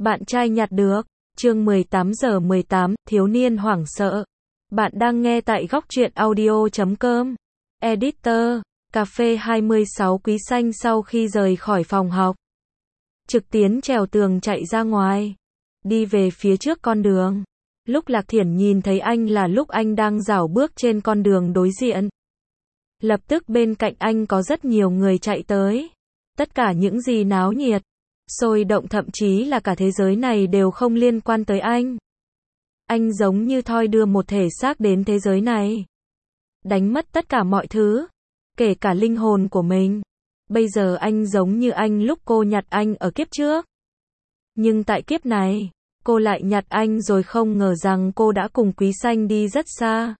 Bạn trai nhặt được. Chương 18:18, thiếu niên hoảng sợ. Bạn đang nghe tại góc truyện audio.com. Editor, cà phê 26 Quý Xanh sau khi rời khỏi phòng học, trực tiến trèo tường chạy ra ngoài, đi về phía trước con đường. Lúc Lạc Thiển nhìn thấy anh là lúc anh đang rảo bước trên con đường đối diện. Lập tức bên cạnh anh có rất nhiều người chạy tới. Tất cả những gì náo nhiệt, sôi động, thậm chí là cả thế giới này đều không liên quan tới anh. Anh giống như thoi đưa một thể xác đến thế giới này, đánh mất tất cả mọi thứ, kể cả linh hồn của mình. Bây giờ anh giống như anh lúc cô nhặt anh ở kiếp trước. Nhưng tại kiếp này, cô lại nhặt anh rồi không ngờ rằng cô đã cùng Quý Xanh đi rất xa.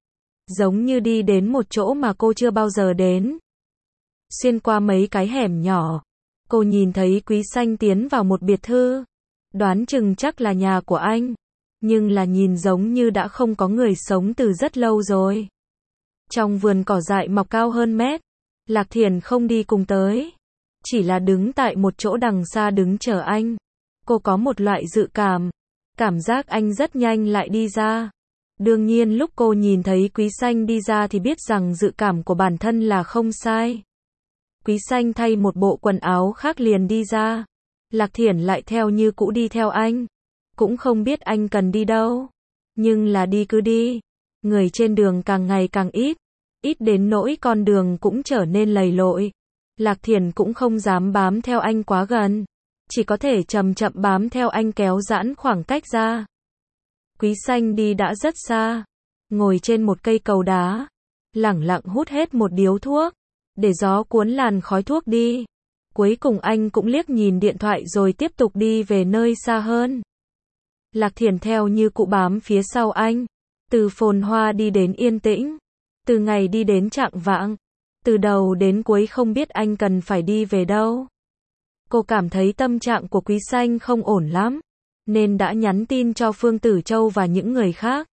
Giống như đi đến một chỗ mà cô chưa bao giờ đến. Xuyên qua mấy cái hẻm nhỏ, cô nhìn thấy Quý Xanh tiến vào một biệt thự. Đoán chừng chắc là nhà của anh, nhưng là nhìn giống như đã không có người sống từ rất lâu rồi. Trong vườn cỏ dại mọc cao hơn mét, Lạc Thiển không đi cùng tới, chỉ là đứng tại một chỗ đằng xa đứng chờ anh. Cô có một loại dự cảm giác anh rất nhanh lại đi ra. Đương nhiên lúc cô nhìn thấy Quý Xanh đi ra thì biết rằng dự cảm của bản thân là không sai. Quý Xanh thay một bộ quần áo khác liền đi ra. Lạc Thiển lại theo như cũ đi theo anh. Cũng không biết anh cần đi đâu, nhưng là đi cứ đi. Người trên đường càng ngày càng ít đến nỗi con đường cũng trở nên lầy lội. Lạc Thiển cũng không dám bám theo anh quá gần, chỉ có thể chậm chậm bám theo anh kéo giãn khoảng cách ra. Quý Xanh đi đã rất xa, ngồi trên một cây cầu đá, lẳng lặng hút hết một điếu thuốc, để gió cuốn làn khói thuốc đi. Cuối cùng anh cũng liếc nhìn điện thoại rồi tiếp tục đi về nơi xa hơn. Lạc Thiển theo như cũ bám phía sau anh, từ phồn hoa đi đến yên tĩnh, từ ngày đi đến chạng vạng, từ đầu đến cuối không biết anh cần phải đi về đâu. Cô cảm thấy tâm trạng của Quý Xanh không ổn lắm, nên đã nhắn tin cho Phương Tử Châu và những người khác.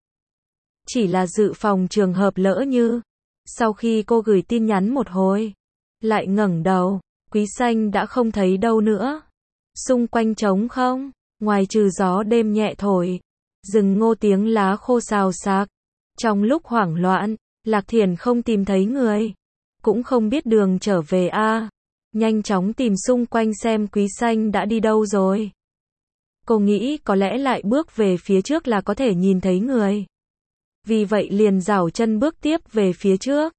Chỉ là dự phòng trường hợp lỡ như, sau khi cô gửi tin nhắn một hồi, lại ngẩng đầu, Quý Xanh đã không thấy đâu nữa. Xung quanh trống không, ngoài trừ gió đêm nhẹ thổi, rừng ngô tiếng lá khô xào xạc. Trong lúc hoảng loạn, Lạc Thiển không tìm thấy người, cũng không biết đường trở về nhanh chóng tìm xung quanh xem Quý Xanh đã đi đâu rồi. Cô nghĩ có lẽ lại bước về phía trước là có thể nhìn thấy người. Vì vậy liền giảo chân bước tiếp về phía trước.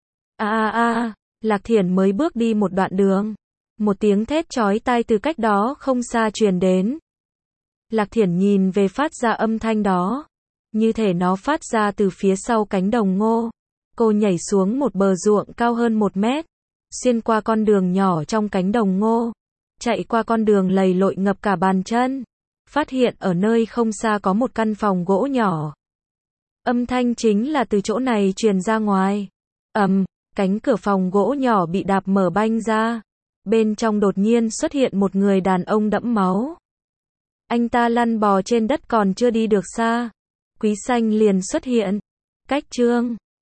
Lạc Thiển mới bước đi một đoạn đường, một tiếng thét chói tai từ cách đó không xa truyền đến. Lạc Thiển nhìn về phát ra âm thanh đó, như thể nó phát ra từ phía sau cánh đồng ngô. Cô nhảy xuống một bờ ruộng cao hơn 1 mét, xuyên qua con đường nhỏ trong cánh đồng ngô, chạy qua con đường lầy lội ngập cả bàn chân, phát hiện ở nơi không xa có một căn phòng gỗ nhỏ. Âm thanh chính là từ chỗ này truyền ra ngoài. Cánh cửa phòng gỗ nhỏ bị đạp mở banh ra. Bên trong đột nhiên xuất hiện một người đàn ông đẫm máu. Anh ta lăn bò trên đất còn chưa đi được xa, Quý Xanh liền xuất hiện. Cách chương